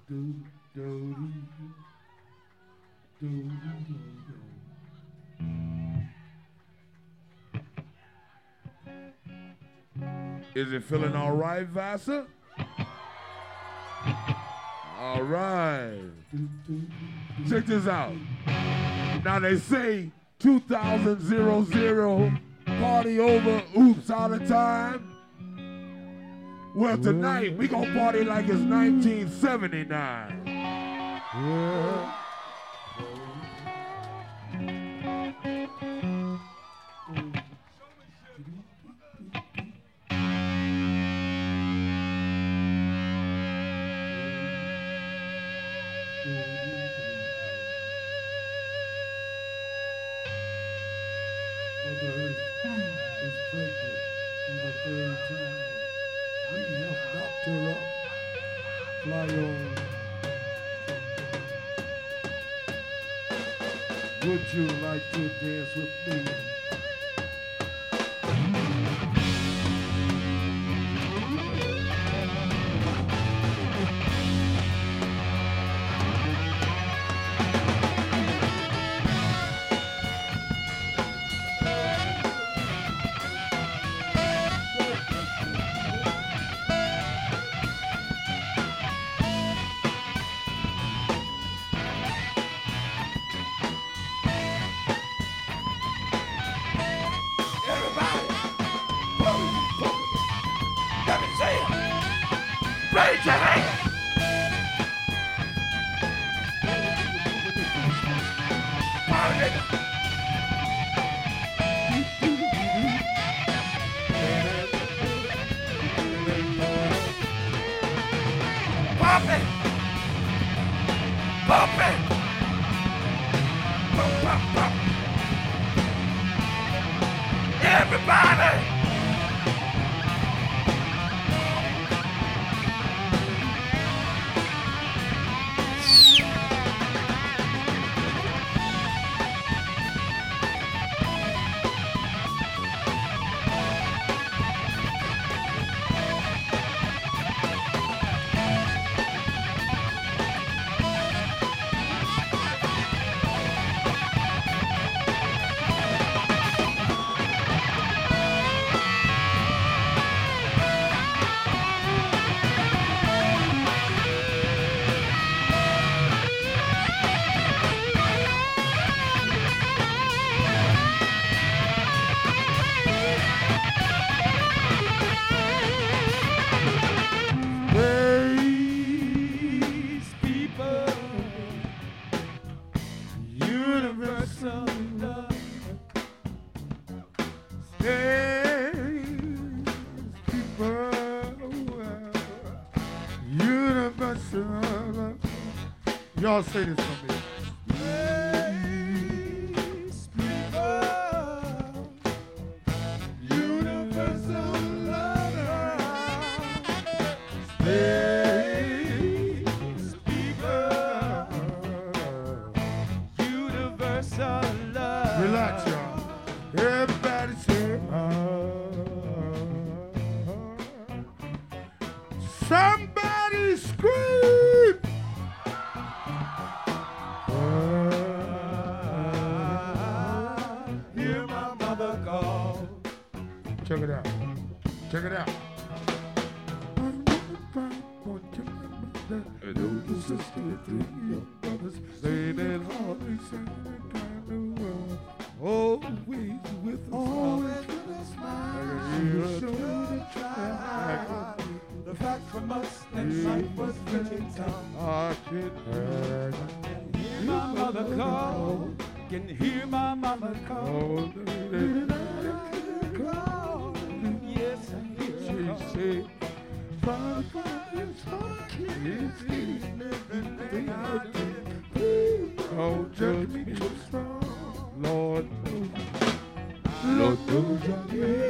Is it feeling all right, Vassar? All right. Check this out. Now they say 2000 party over, oops, out of time. Well, tonight we gonna party like it's 1979. Yeah. Would you like to dance with me? Raise your hand. Pop it. Pop it. Pop, pop, pop. Everybody. Y'all say this for me. Universal lover. Space people. Universal love. Relax, y'all. Everybody say, somebody scream. Hear my mother call. Check it out. Check it out. Always with us. Always with a smile. The fact from us that life was written down. I can Hear my mother call. Can hear my mama call. Yes, I hear her call. Don't judge me too strong, Lord. Lord knows I'm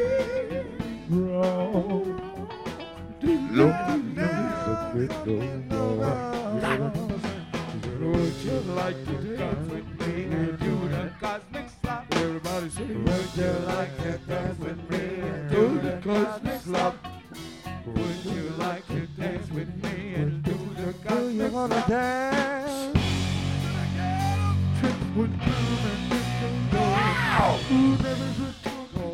wrong. Lord knows a bit no more. Would you like to dance with me and do the cosmic slap? Everybody say, would you like to dance with me and do the cosmic slap? Would you like to dance with me and do the cosmic slap? wanna dance. Trips would come and then they go. Who never should go.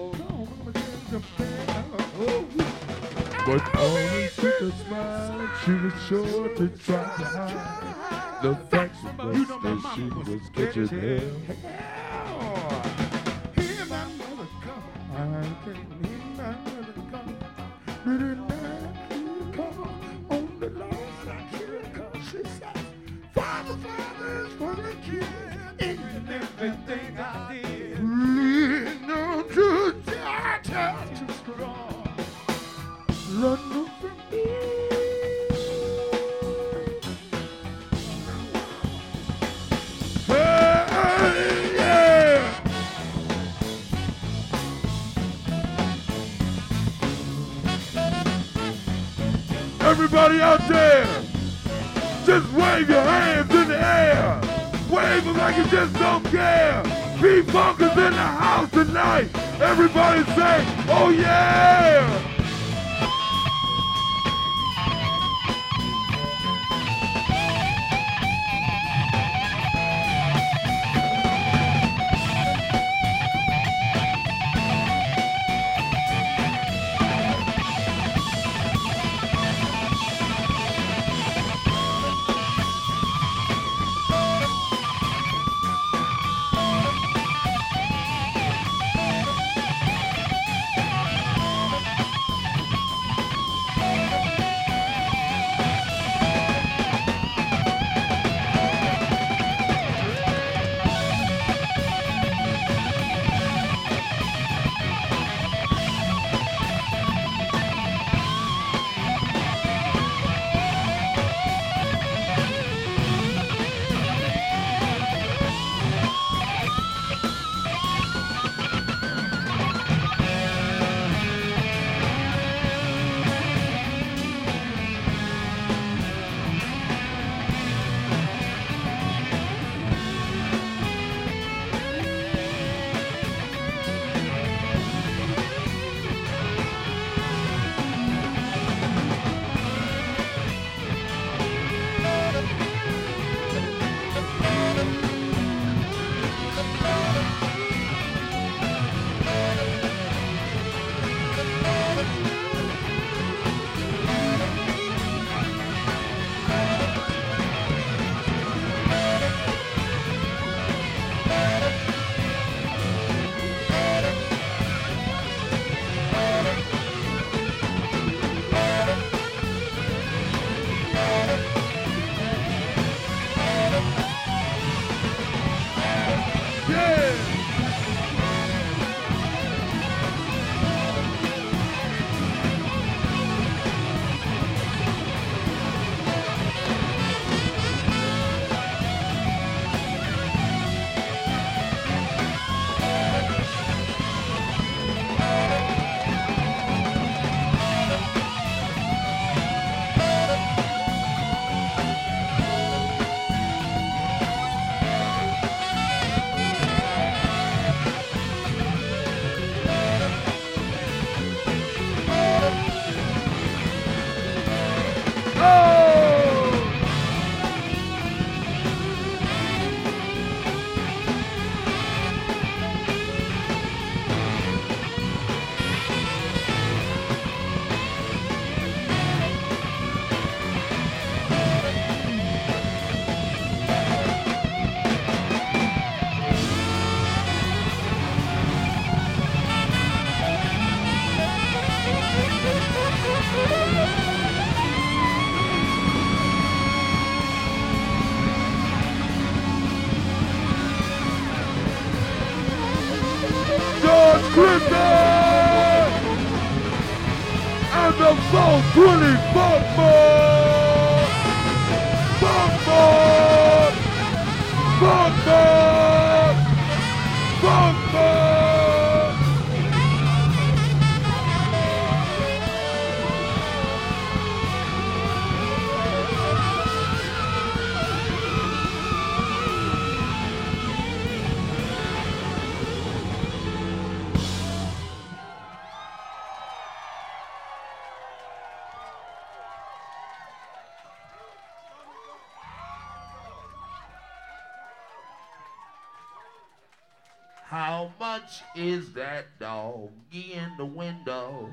But always with a smile, she was sure to try to hide the fact that she was catching hell. Hear my mother come, I can hear my mother come. But at night she call on the Lord, I can't call. She says, Father, Father is for the kid. In everything I did, lean on to die, too strong. Run over me. Hey, yeah. Everybody out there, just wave your hands in the air. Wave them like you just don't care. P-Funk is in the house tonight. Everybody say, oh yeah. And the Soul 20 Funk Board! Funk Board! Funk Board! Funk Board! How much is that dog in the window?